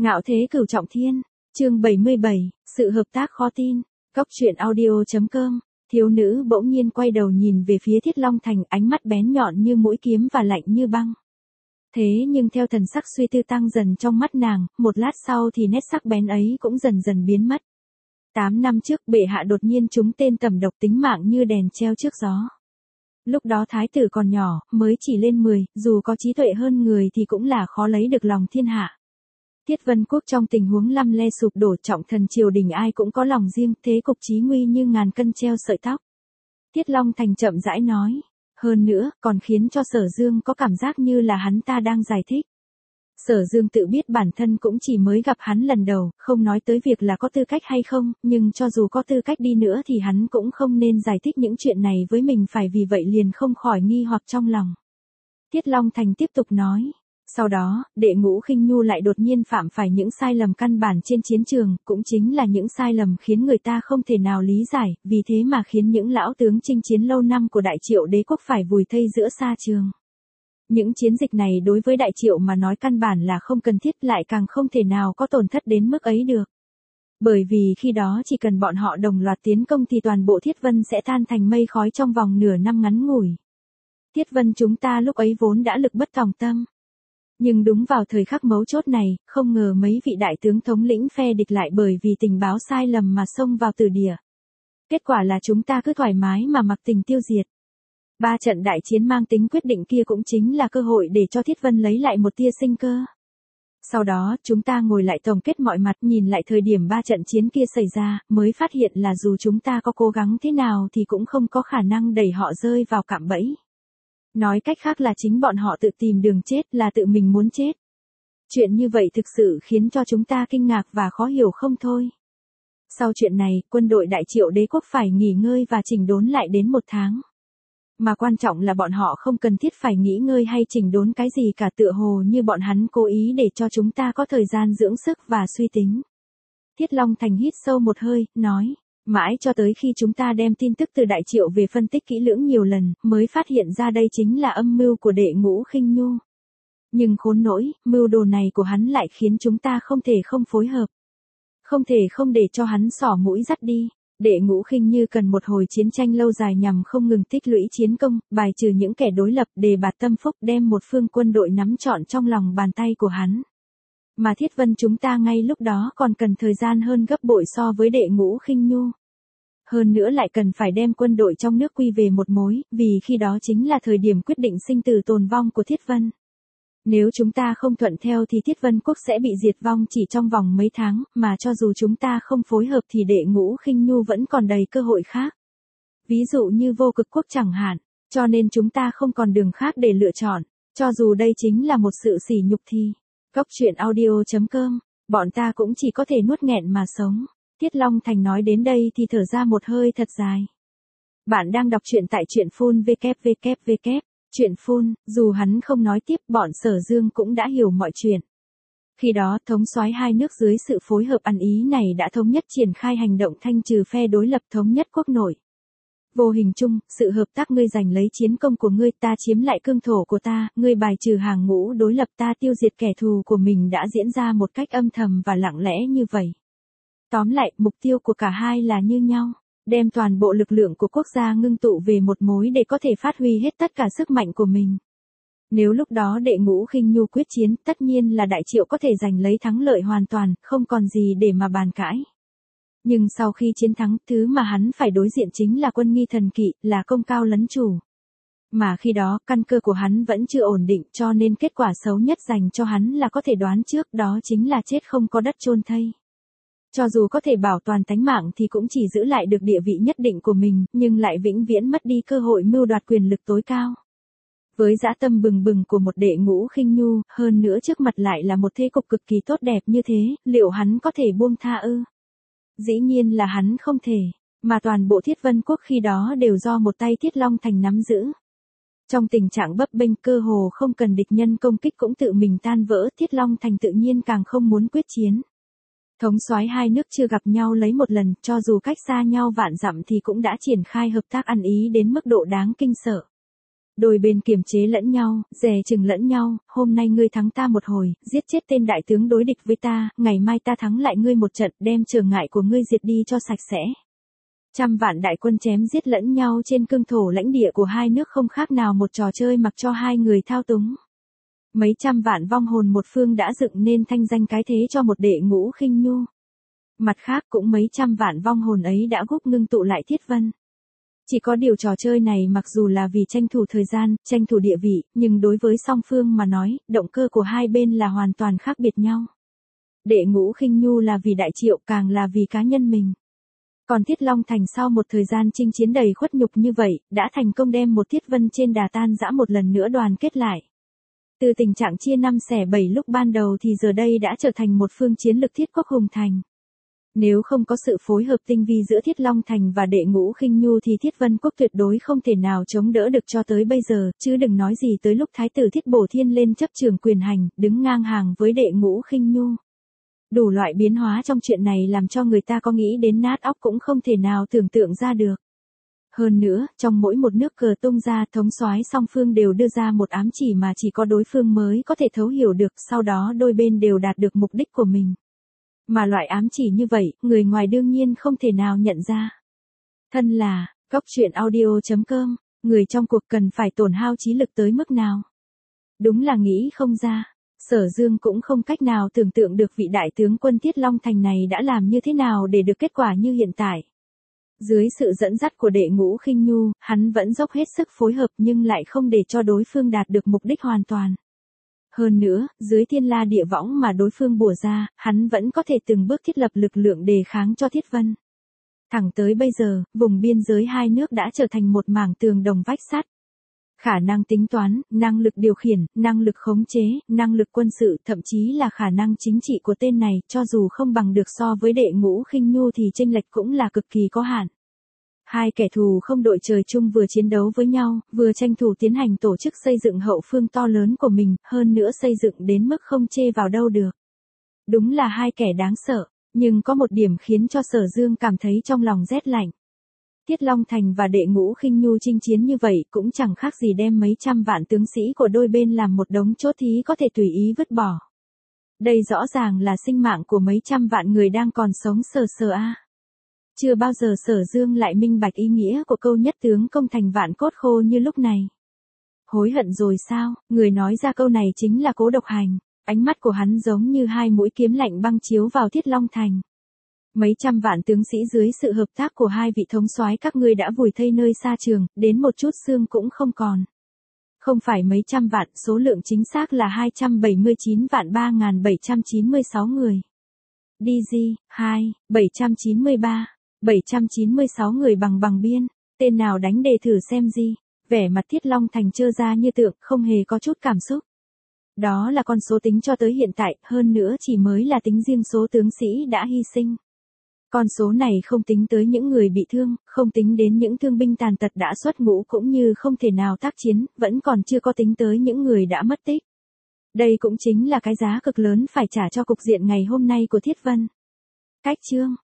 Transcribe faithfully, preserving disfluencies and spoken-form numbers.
Ngạo thế cửu trọng thiên, chương bảy mươi bảy, sự hợp tác khó tin. Cốc truyện audio chấm com. Thiếu nữ bỗng nhiên quay đầu nhìn về phía Thiết Long Thành, ánh mắt bén nhọn như mũi kiếm và lạnh như băng. Thế nhưng theo thần sắc suy tư tăng dần trong mắt nàng, một lát sau thì nét sắc bén ấy cũng dần dần biến mất. Tám năm trước bệ hạ đột nhiên trúng tên tầm độc, tính mạng như đèn treo trước gió. Lúc đó thái tử còn nhỏ, mới chỉ lên mười, dù có trí tuệ hơn người thì cũng là khó lấy được lòng thiên hạ. Thiết Vân Quốc trong tình huống lăm le sụp đổ, trọng thần triều đình ai cũng có lòng riêng, thế cục chí nguy như ngàn cân treo sợi tóc. Thiết Long Thành chậm rãi nói, hơn nữa, còn khiến cho Sở Dương có cảm giác như là hắn ta đang giải thích. Sở Dương tự biết bản thân cũng chỉ mới gặp hắn lần đầu, không nói tới việc là có tư cách hay không, nhưng cho dù có tư cách đi nữa thì hắn cũng không nên giải thích những chuyện này với mình, phải vì vậy liền không khỏi nghi hoặc trong lòng. Thiết Long Thành tiếp tục nói. Sau đó, đệ Ngũ Khinh Nhu lại đột nhiên phạm phải những sai lầm căn bản trên chiến trường, cũng chính là những sai lầm khiến người ta không thể nào lý giải, vì thế mà khiến những lão tướng chinh chiến lâu năm của Đại Triệu đế quốc phải vùi thây giữa sa trường. Những chiến dịch này đối với Đại Triệu mà nói căn bản là không cần thiết, lại càng không thể nào có tổn thất đến mức ấy được. Bởi vì khi đó chỉ cần bọn họ đồng loạt tiến công thì toàn bộ Thiết Vân sẽ tan thành mây khói trong vòng nửa năm ngắn ngủi. Thiết Vân chúng ta lúc ấy vốn đã lực bất tòng tâm. Nhưng đúng vào thời khắc mấu chốt này, không ngờ mấy vị đại tướng thống lĩnh phe địch lại bởi vì tình báo sai lầm mà xông vào tử địa. Kết quả là chúng ta cứ thoải mái mà mặc tình tiêu diệt. Ba trận đại chiến mang tính quyết định kia cũng chính là cơ hội để cho Thiết Vân lấy lại một tia sinh cơ. Sau đó, chúng ta ngồi lại tổng kết mọi mặt, nhìn lại thời điểm ba trận chiến kia xảy ra, mới phát hiện là dù chúng ta có cố gắng thế nào thì cũng không có khả năng đẩy họ rơi vào cạm bẫy. Nói cách khác là chính bọn họ tự tìm đường chết, là tự mình muốn chết. Chuyện như vậy thực sự khiến cho chúng ta kinh ngạc và khó hiểu không thôi. Sau chuyện này, quân đội Đại Triệu đế quốc phải nghỉ ngơi và chỉnh đốn lại đến một tháng. Mà quan trọng là bọn họ không cần thiết phải nghỉ ngơi hay chỉnh đốn cái gì cả, tựa hồ như bọn hắn cố ý để cho chúng ta có thời gian dưỡng sức và suy tính. Thiết Long Thành hít sâu một hơi, nói. Mãi cho tới khi chúng ta đem tin tức từ Đại Triệu về phân tích kỹ lưỡng nhiều lần, mới phát hiện ra đây chính là âm mưu của đệ Ngũ Khinh Nhu. Nhưng khốn nỗi, mưu đồ này của hắn lại khiến chúng ta không thể không phối hợp. Không thể không để cho hắn xỏ mũi dắt đi. Đệ Ngũ Khinh Như cần một hồi chiến tranh lâu dài nhằm không ngừng tích lũy chiến công, bài trừ những kẻ đối lập, đề bạt tâm phúc, đem một phương quân đội nắm trọn trong lòng bàn tay của hắn. Mà Thiết Vân chúng ta ngay lúc đó còn cần thời gian hơn gấp bội so với đệ Ngũ Khinh Nhu. Hơn nữa lại cần phải đem quân đội trong nước quy về một mối, vì khi đó chính là thời điểm quyết định sinh tử tồn vong của Thiết Vân. Nếu chúng ta không thuận theo thì Thiết Vân quốc sẽ bị diệt vong chỉ trong vòng mấy tháng, mà cho dù chúng ta không phối hợp thì đệ Ngũ Khinh Nhu vẫn còn đầy cơ hội khác. Ví dụ như Vô Cực quốc chẳng hạn, cho nên chúng ta không còn đường khác để lựa chọn, cho dù đây chính là một sự sỉ nhục thì. Cốc truyện audio chấm com, bọn ta cũng chỉ có thể nuốt nghẹn mà sống. Thiết Long Thành nói đến đây thì thở ra một hơi thật dài. Bạn đang đọc truyện tại truyện phun vê kép vê kép vê kép. Truyện phun, dù hắn không nói tiếp, bọn Sở Dương cũng đã hiểu mọi chuyện. Khi đó, thống soái hai nước dưới sự phối hợp ăn ý này đã thống nhất triển khai hành động thanh trừ phe đối lập, thống nhất quốc nội. Vô hình chung, sự hợp tác ngươi giành lấy chiến công của ngươi, ta chiếm lại cương thổ của ta, ngươi bài trừ hàng ngũ đối lập, ta tiêu diệt kẻ thù của mình đã diễn ra một cách âm thầm và lặng lẽ như vậy. Tóm lại, mục tiêu của cả hai là như nhau, đem toàn bộ lực lượng của quốc gia ngưng tụ về một mối để có thể phát huy hết tất cả sức mạnh của mình. Nếu lúc đó đệ Ngũ Khinh Nhu quyết chiến, tất nhiên là Đại Triệu có thể giành lấy thắng lợi hoàn toàn, không còn gì để mà bàn cãi. Nhưng sau khi chiến thắng, thứ mà hắn phải đối diện chính là quân nghi thần kỵ, là công cao lấn chủ. Mà khi đó, căn cơ của hắn vẫn chưa ổn định, cho nên kết quả xấu nhất dành cho hắn là có thể đoán trước, đó chính là chết không có đất chôn thây. Cho dù có thể bảo toàn tánh mạng thì cũng chỉ giữ lại được địa vị nhất định của mình, nhưng lại vĩnh viễn mất đi cơ hội mưu đoạt quyền lực tối cao. Với dã tâm bừng bừng của một đệ Ngũ Khinh Nhu, hơn nữa trước mặt lại là một thế cục cực kỳ tốt đẹp như thế, liệu hắn có thể buông tha ư? Dĩ nhiên là hắn không thể, mà toàn bộ Thiết Vân quốc khi đó đều do một tay Thiết Long Thành nắm giữ. Trong tình trạng bấp bênh, cơ hồ không cần địch nhân công kích cũng tự mình tan vỡ, Thiết Long Thành tự nhiên càng không muốn quyết chiến. Thống soái hai nước chưa gặp nhau lấy một lần, cho dù cách xa nhau vạn dặm thì cũng đã triển khai hợp tác ăn ý đến mức độ đáng kinh sợ. Đôi bên kiềm chế lẫn nhau, dè chừng lẫn nhau, hôm nay ngươi thắng ta một hồi, giết chết tên đại tướng đối địch với ta, ngày mai ta thắng lại ngươi một trận, đem trở ngại của ngươi diệt đi cho sạch sẽ. Trăm vạn đại quân chém giết lẫn nhau trên cương thổ lãnh địa của hai nước không khác nào một trò chơi mặc cho hai người thao túng. Mấy trăm vạn vong hồn một phương đã dựng nên thanh danh cái thế cho một đệ ngũ khinh nhu. Mặt khác cũng mấy trăm vạn vong hồn ấy đã gúc ngưng tụ lại Thiết Vân. Chỉ có điều trò chơi này mặc dù là vì tranh thủ thời gian, tranh thủ địa vị, nhưng đối với song phương mà nói, động cơ của hai bên là hoàn toàn khác biệt nhau. Đệ ngũ khinh nhu là vì đại triệu, càng là vì cá nhân mình. Còn Thiết Long Thành sau một thời gian chinh chiến đầy khuất nhục như vậy, đã thành công đem một Thiết Vân trên đà tan rã một lần nữa đoàn kết lại. Từ tình trạng chia năm xẻ bảy lúc ban đầu thì giờ đây đã trở thành một phương chiến lực thiết quốc hùng thành. Nếu không có sự phối hợp tinh vi giữa Thiết Long Thành và đệ ngũ khinh nhu thì Thiết Vân Quốc tuyệt đối không thể nào chống đỡ được cho tới bây giờ, chứ đừng nói gì tới lúc Thái tử Thiết Bổ Thiên lên chấp trường quyền hành, đứng ngang hàng với đệ ngũ khinh nhu. Đủ loại biến hóa trong chuyện này làm cho người ta có nghĩ đến nát óc cũng không thể nào tưởng tượng ra được. Hơn nữa, trong mỗi một nước cờ tung ra, thống soái song phương đều đưa ra một ám chỉ mà chỉ có đối phương mới có thể thấu hiểu được, sau đó đôi bên đều đạt được mục đích của mình. Mà loại ám chỉ như vậy, người ngoài đương nhiên không thể nào nhận ra. Thân là, góc truyện audio chấm com, người trong cuộc cần phải tổn hao trí lực tới mức nào? Đúng là nghĩ không ra. Sở Dương cũng không cách nào tưởng tượng được vị đại tướng quân Thiết Long Thành này đã làm như thế nào để được kết quả như hiện tại. Dưới sự dẫn dắt của đệ ngũ khinh nhu, hắn vẫn dốc hết sức phối hợp nhưng lại không để cho đối phương đạt được mục đích hoàn toàn. Hơn nữa, dưới thiên la địa võng mà đối phương bủa ra, hắn vẫn có thể từng bước thiết lập lực lượng đề kháng cho Thiết Vân. Thẳng tới bây giờ, vùng biên giới hai nước đã trở thành một mảng tường đồng vách sắt. Khả năng tính toán, năng lực điều khiển, năng lực khống chế, năng lực quân sự, thậm chí là khả năng chính trị của tên này, cho dù không bằng được so với đệ ngũ khinh nhu thì chênh lệch cũng là cực kỳ có hạn. Hai kẻ thù không đội trời chung vừa chiến đấu với nhau, vừa tranh thủ tiến hành tổ chức xây dựng hậu phương to lớn của mình, hơn nữa xây dựng đến mức không chê vào đâu được. Đúng là hai kẻ đáng sợ, nhưng có một điểm khiến cho Sở Dương cảm thấy trong lòng rét lạnh. Thiết Long Thành và đệ ngũ khinh nhu chinh chiến như vậy cũng chẳng khác gì đem mấy trăm vạn tướng sĩ của đôi bên làm một đống chốt thí có thể tùy ý vứt bỏ. Đây rõ ràng là sinh mạng của mấy trăm vạn người đang còn sống sờ sờ a. Chưa bao giờ Sở Dương lại minh bạch ý nghĩa của câu nhất tướng công thành vạn cốt khô như lúc này. Hối hận rồi sao? Người nói ra câu này chính là Cố Độc Hành. Ánh mắt của hắn giống như hai mũi kiếm lạnh băng chiếu vào Thiết Long Thành. Mấy trăm vạn tướng sĩ dưới sự hợp tác của hai vị thống soái các ngươi đã vùi thây nơi xa trường, đến một chút xương cũng không còn. Không phải mấy trăm vạn, số lượng chính xác là hai trăm bảy mươi chín vạn ba nghìn bảy trăm chín mươi sáu người. đê giê, hai, bảy trăm chín mươi ba, bảy trăm chín mươi sáu người bằng bằng biên, tên nào đánh đề thử xem gì. Vẻ mặt Thiết Long Thành trơ ra như tượng, không hề có chút cảm xúc. Đó là con số tính cho tới hiện tại, hơn nữa chỉ mới là tính riêng số tướng sĩ đã hy sinh. Con số này không tính tới những người bị thương, không tính đến những thương binh tàn tật đã xuất ngũ cũng như không thể nào tác chiến, vẫn còn chưa có tính tới những người đã mất tích. Đây cũng chính là cái giá cực lớn phải trả cho cục diện ngày hôm nay của Thiết Vân. Cách chương